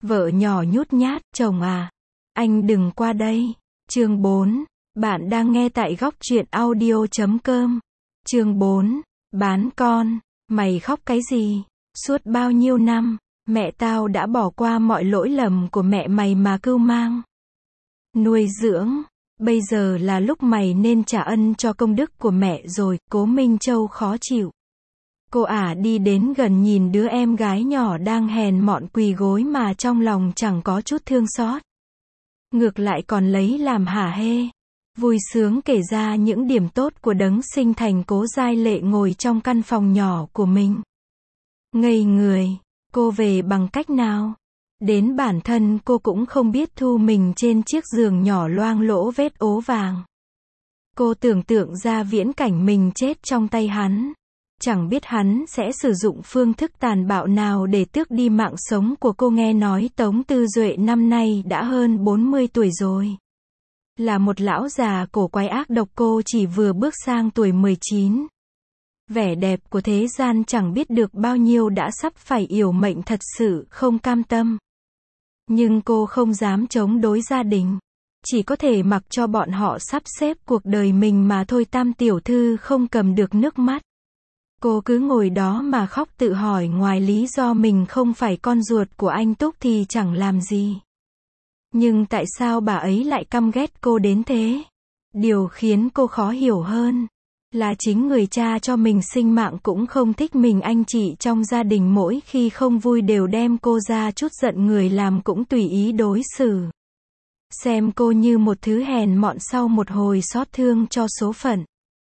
Vợ nhỏ nhút nhát, chồng à, anh đừng qua đây. Chương 4. Bạn đang nghe tại góc truyện audio.com. Chương 4. Bán con. Mày khóc cái gì? Suốt bao nhiêu năm, mẹ tao đã bỏ qua mọi lỗi lầm của mẹ mày mà cưu mang, nuôi dưỡng. Bây giờ là lúc mày nên trả ân cho công đức của mẹ rồi. Cố Minh Châu khó chịu. Cô ả đi đến gần nhìn đứa em gái nhỏ đang hèn mọn quỳ gối mà trong lòng chẳng có chút thương xót. Ngược lại còn lấy làm hả hê, vui sướng kể ra những điểm tốt của đấng sinh thành Cố Giai Lệ ngồi trong căn phòng nhỏ của mình. Ngây người, cô về bằng cách nào? Đến bản thân cô cũng không biết thu mình trên chiếc giường nhỏ loang lỗ vết ố vàng. Cô tưởng tượng ra viễn cảnh mình chết trong tay hắn. Chẳng biết hắn sẽ sử dụng phương thức tàn bạo nào để tước đi mạng sống của cô. Nghe nói Tống Tư Duệ năm nay đã hơn 40 tuổi rồi. Là một lão già cổ quái ác độc. Cô chỉ vừa bước sang tuổi 19. Vẻ đẹp của thế gian chẳng biết được bao nhiêu đã sắp phải yểu mệnh, thật sự không cam tâm. Nhưng cô không dám chống đối gia đình. Chỉ có thể mặc cho bọn họ sắp xếp cuộc đời mình mà thôi. Tam tiểu thư không cầm được nước mắt. Cô cứ ngồi đó mà khóc, tự hỏi ngoài lý do mình không phải con ruột của anh Túc thì chẳng làm gì. Nhưng tại sao bà ấy lại căm ghét cô đến thế? Điều khiến cô khó hiểu hơn là chính người cha cho mình sinh mạng cũng không thích mình. Anh chị trong gia đình mỗi khi không vui đều đem cô ra chút giận, người làm cũng tùy ý đối xử. Xem cô như một thứ hèn mọn sau một hồi xót thương cho số phận.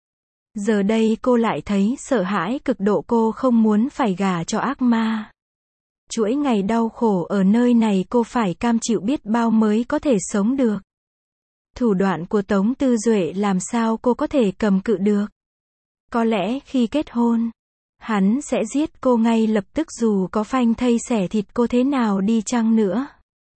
Giờ đây cô lại thấy sợ hãi cực độ. Cô không muốn phải gả cho ác ma. Chuỗi ngày đau khổ ở nơi này cô phải cam chịu biết bao mới có thể sống được. Thủ đoạn của Tống Tư Duệ làm sao cô có thể cầm cự được? Có lẽ khi kết hôn, hắn sẽ giết cô ngay lập tức, dù có phanh thây xẻ thịt cô thế nào đi chăng nữa.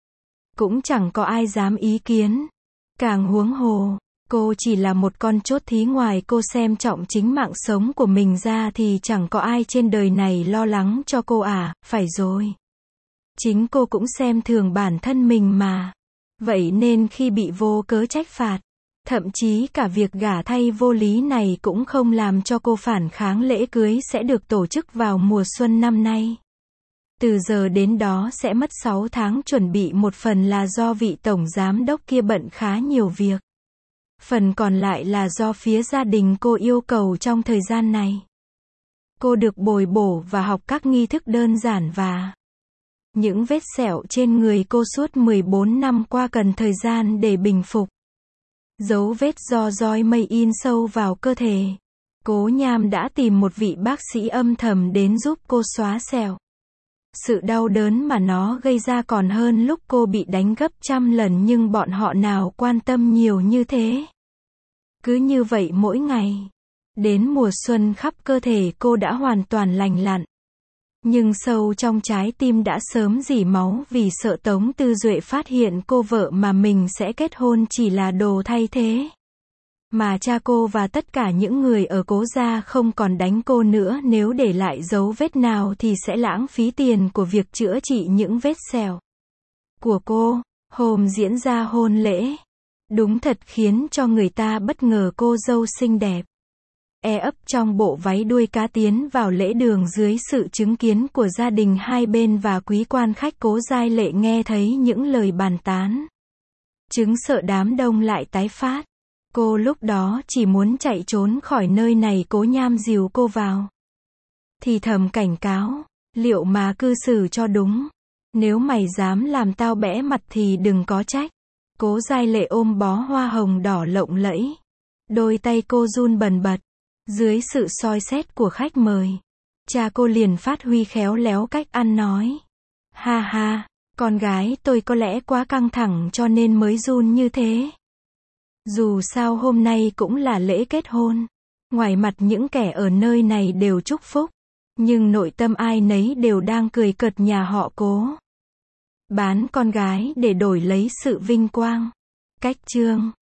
Cũng chẳng có ai dám ý kiến. Càng huống hồ, cô chỉ là một con chốt thí, ngoài cô xem trọng chính mạng sống của mình ra thì chẳng có ai trên đời này lo lắng cho cô à. Phải rồi, chính cô cũng xem thường bản thân mình mà. Vậy nên khi bị vô cớ trách phạt, thậm chí cả việc gả thay vô lý này cũng không làm cho cô phản kháng. Lễ cưới sẽ được tổ chức vào mùa xuân năm nay. Từ giờ đến đó sẽ mất 6 tháng chuẩn bị, một phần là do vị tổng giám đốc kia bận khá nhiều việc. Phần còn lại là do phía gia đình cô yêu cầu trong thời gian này. Cô được bồi bổ và học các nghi thức đơn giản và những vết sẹo trên người cô suốt 14 năm qua cần thời gian để bình phục. Dấu vết do roi mây in sâu vào cơ thể. Cố Nham đã tìm một vị bác sĩ âm thầm đến giúp cô xóa sẹo. Sự đau đớn mà nó gây ra còn hơn lúc cô bị đánh gấp trăm lần, nhưng bọn họ nào quan tâm nhiều như thế. Cứ như vậy mỗi ngày. Đến mùa xuân khắp cơ thể cô đã hoàn toàn lành lặn. Nhưng sâu trong trái tim đã sớm rỉ máu vì sợ Tống Tư Duệ phát hiện cô vợ mà mình sẽ kết hôn chỉ là đồ thay thế. Mà cha cô và tất cả những người ở Cố gia không còn đánh cô nữa. Nếu để lại dấu vết nào thì sẽ lãng phí tiền của việc chữa trị những vết sẹo của cô. Hôm diễn ra hôn lễ, đúng thật khiến cho người ta bất ngờ. Cô dâu xinh đẹp, ấp trong bộ váy đuôi cá tiến vào lễ đường dưới sự chứng kiến của gia đình hai bên và quý quan khách. Cố Giai Lệ nghe thấy những lời bàn tán, chứng sợ đám đông lại tái phát. Cô lúc đó chỉ muốn chạy trốn khỏi nơi này. Cố Nham dìu cô vào, thì thầm cảnh cáo, liệu mà cư xử cho đúng. Nếu mày dám làm tao bẽ mặt thì đừng có trách. Cố Giai Lệ ôm bó hoa hồng đỏ lộng lẫy. Đôi tay cô run bần bật. Dưới sự soi xét của khách mời, cha cô liền phát huy khéo léo cách ăn nói. Ha ha, con gái tôi có lẽ quá căng thẳng cho nên mới run như thế. Dù sao hôm nay cũng là lễ kết hôn. Ngoài mặt những kẻ ở nơi này đều chúc phúc, nhưng nội tâm ai nấy đều đang cười cợt nhà họ Cố. Bán con gái để đổi lấy sự vinh quang. Cách chương